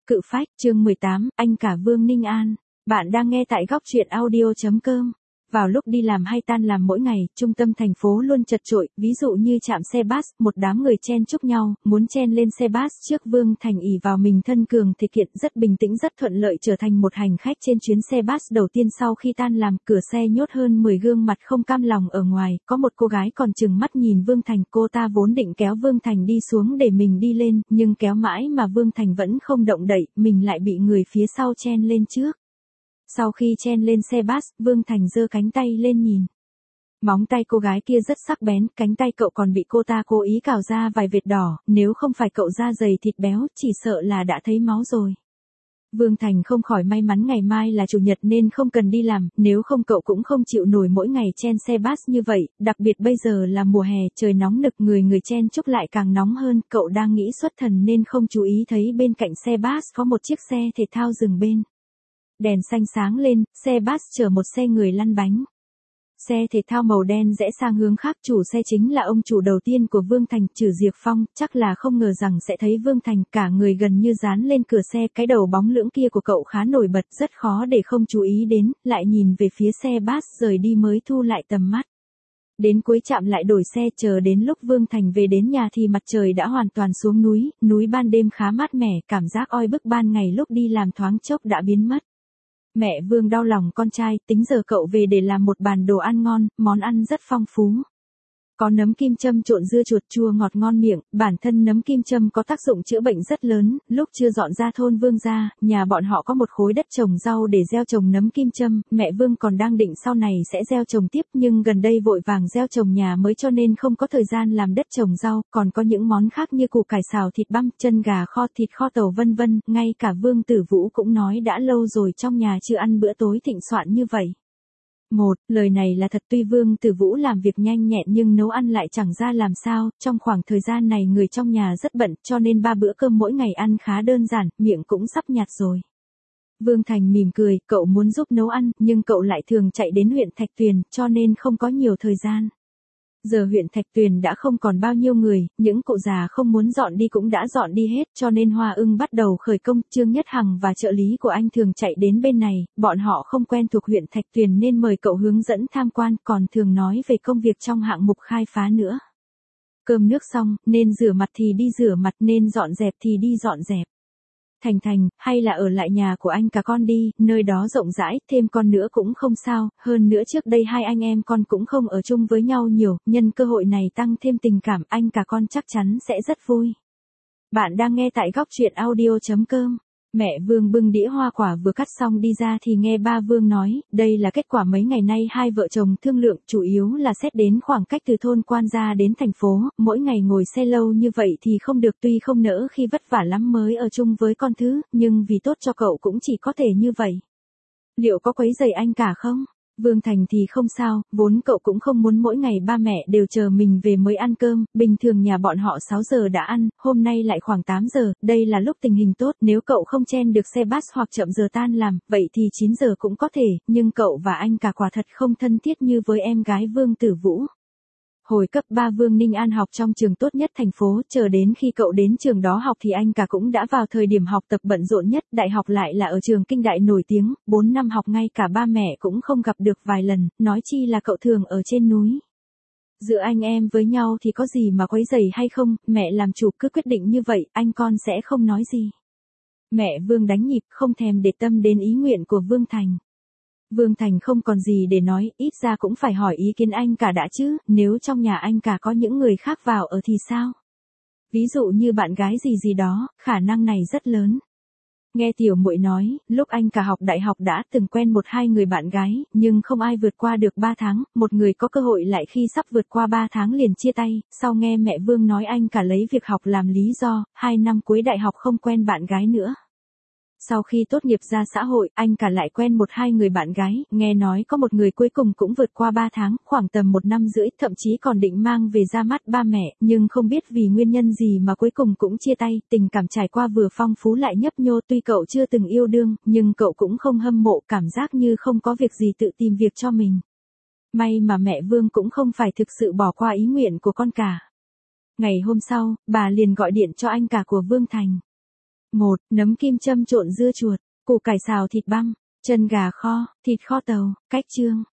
Cự phách, chương 18, anh cả Vương Ninh An. Bạn đang nghe tại góc truyện audio.com. Vào lúc đi làm hay tan làm mỗi ngày, trung tâm thành phố luôn chật chội, ví dụ như trạm xe bus, một đám người chen chúc nhau, muốn chen lên xe bus trước. Vương Thành ỷ vào mình thân cường thể kiện, rất bình tĩnh rất thuận lợi trở thành một hành khách trên chuyến xe bus đầu tiên sau khi tan làm. Cửa xe nhốt hơn 10 gương mặt không cam lòng ở ngoài, có một cô gái còn trừng mắt nhìn Vương Thành. Cô ta vốn định kéo Vương Thành đi xuống để mình đi lên, nhưng kéo mãi mà Vương Thành vẫn không động đậy, mình lại bị người phía sau chen lên trước. Sau khi chen lên xe bus, Vương Thành giơ cánh tay lên nhìn. Móng tay cô gái kia rất sắc bén, cánh tay cậu còn bị cô ta cố ý cào ra vài vệt đỏ, nếu không phải cậu da dày thịt béo, chỉ sợ là đã thấy máu rồi. Vương Thành không khỏi may mắn ngày mai là chủ nhật nên không cần đi làm, nếu không cậu cũng không chịu nổi mỗi ngày chen xe bus như vậy, đặc biệt bây giờ là mùa hè, trời nóng nực, người chen chúc lại càng nóng hơn. Cậu đang nghĩ xuất thần nên không chú ý thấy bên cạnh xe bus có một chiếc xe thể thao dừng bên. Đèn xanh sáng lên, xe bus chở một xe người lăn bánh. Xe thể thao màu đen rẽ sang hướng khác, chủ xe chính là ông chủ đầu tiên của Vương Thành, Trử Diệp Phong, chắc là không ngờ rằng sẽ thấy Vương Thành, cả người gần như dán lên cửa xe, cái đầu bóng lưỡng kia của cậu khá nổi bật, rất khó để không chú ý đến, lại nhìn về phía xe bus rời đi mới thu lại tầm mắt. Đến cuối trạm lại đổi xe, chờ đến lúc Vương Thành về đến nhà thì mặt trời đã hoàn toàn xuống núi ban đêm khá mát mẻ, cảm giác oi bức ban ngày lúc đi làm thoáng chốc đã biến mất. Mẹ Vương đau lòng con trai, tính giờ cậu về để làm một bàn đồ ăn ngon, món ăn rất phong phú. Có nấm kim châm trộn dưa chuột chua ngọt ngon miệng, bản thân nấm kim châm có tác dụng chữa bệnh rất lớn. Lúc chưa dọn ra thôn Vương gia, nhà bọn họ có một khối đất trồng rau để gieo trồng nấm kim châm, mẹ Vương còn đang định sau này sẽ gieo trồng tiếp, nhưng gần đây vội vàng gieo trồng nhà mới cho nên không có thời gian làm đất trồng rau, còn có những món khác như củ cải xào, thịt băm, chân gà kho, thịt kho tàu vân vân, ngay cả Vương Tử Vũ cũng nói đã lâu rồi trong nhà chưa ăn bữa tối thịnh soạn như vậy. Lời này là thật, tuy Vương Tử Vũ làm việc nhanh nhẹn nhưng nấu ăn lại chẳng ra làm sao, trong khoảng thời gian này người trong nhà rất bận, cho nên 3 bữa cơm mỗi ngày ăn khá đơn giản, miệng cũng sắp nhạt rồi. Vương Thành mỉm cười, cậu muốn giúp nấu ăn, nhưng cậu lại thường chạy đến huyện Thạch Tuyền, cho nên không có nhiều thời gian. Giờ huyện Thạch Tuyền đã không còn bao nhiêu người, những cụ già không muốn dọn đi cũng đã dọn đi hết, cho nên Hoa Ưng bắt đầu khởi công. Trương Nhất Hằng và trợ lý của anh thường chạy đến bên này, bọn họ không quen thuộc huyện Thạch Tuyền nên mời cậu hướng dẫn tham quan, còn thường nói về công việc trong hạng mục khai phá nữa. Cơm nước xong, nên rửa mặt thì đi rửa mặt, nên dọn dẹp thì đi dọn dẹp. Thành, hay là ở lại nhà của anh cả con đi, nơi đó rộng rãi, thêm con nữa cũng không sao, hơn nữa trước đây hai anh em con cũng không ở chung với nhau nhiều, nhân cơ hội này tăng thêm tình cảm, anh cả con chắc chắn sẽ rất vui. Bạn đang nghe tại góc truyện audio.com. Mẹ Vương bưng đĩa hoa quả vừa cắt xong đi ra thì nghe ba Vương nói, đây là kết quả mấy ngày nay hai vợ chồng thương lượng, chủ yếu là xét đến khoảng cách từ thôn Quan Gia đến thành phố, mỗi ngày ngồi xe lâu như vậy thì không được, tuy không nỡ khi vất vả lắm mới ở chung với con thứ, nhưng vì tốt cho cậu cũng chỉ có thể như vậy. Liệu có quấy rầy anh cả không? Vương Thành thì không sao, vốn cậu cũng không muốn mỗi ngày ba mẹ đều chờ mình về mới ăn cơm, bình thường nhà bọn họ 6 giờ đã ăn, hôm nay lại khoảng 8 giờ, đây là lúc tình hình tốt, nếu cậu không chen được xe bus hoặc chậm giờ tan làm, vậy thì 9 giờ cũng có thể, nhưng cậu và anh cả quả thật không thân thiết như với em gái Vương Tử Vũ. Hồi cấp 3 Vương Ninh An học trong trường tốt nhất thành phố, chờ đến khi cậu đến trường đó học thì anh cả cũng đã vào thời điểm học tập bận rộn nhất, đại học lại là ở trường kinh đại nổi tiếng, 4 năm học ngay cả ba mẹ cũng không gặp được vài lần, nói chi là cậu thường ở trên núi. Giữa anh em với nhau thì có gì mà quấy rầy hay không, mẹ làm chủ cứ quyết định như vậy, anh con sẽ không nói gì. Mẹ Vương đánh nhịp, không thèm để tâm đến ý nguyện của Vương Thành. Vương Thành không còn gì để nói, ít ra cũng phải hỏi ý kiến anh cả đã chứ, nếu trong nhà anh cả có những người khác vào ở thì sao? Ví dụ như bạn gái gì đó, khả năng này rất lớn. Nghe tiểu muội nói, lúc anh cả học đại học đã từng quen 1-2 người bạn gái, nhưng không ai vượt qua được 3 tháng, một người có cơ hội lại khi sắp vượt qua 3 tháng liền chia tay, sau nghe mẹ Vương nói anh cả lấy việc học làm lý do, 2 năm cuối đại học không quen bạn gái nữa. Sau khi tốt nghiệp ra xã hội, anh cả lại quen 1-2 người bạn gái, nghe nói có một người cuối cùng cũng vượt qua 3 tháng, khoảng tầm 1 năm rưỡi, thậm chí còn định mang về ra mắt ba mẹ, nhưng không biết vì nguyên nhân gì mà cuối cùng cũng chia tay, tình cảm trải qua vừa phong phú lại nhấp nhô, tuy cậu chưa từng yêu đương, nhưng cậu cũng không hâm mộ, cảm giác như không có việc gì tự tìm việc cho mình. May mà mẹ Vương cũng không phải thực sự bỏ qua ý nguyện của con cả. Ngày hôm sau, bà liền gọi điện cho anh cả của Vương Thành. 1. Nấm kim châm trộn dưa chuột, củ cải xào thịt băm, chân gà kho, thịt kho tàu. Cách chương.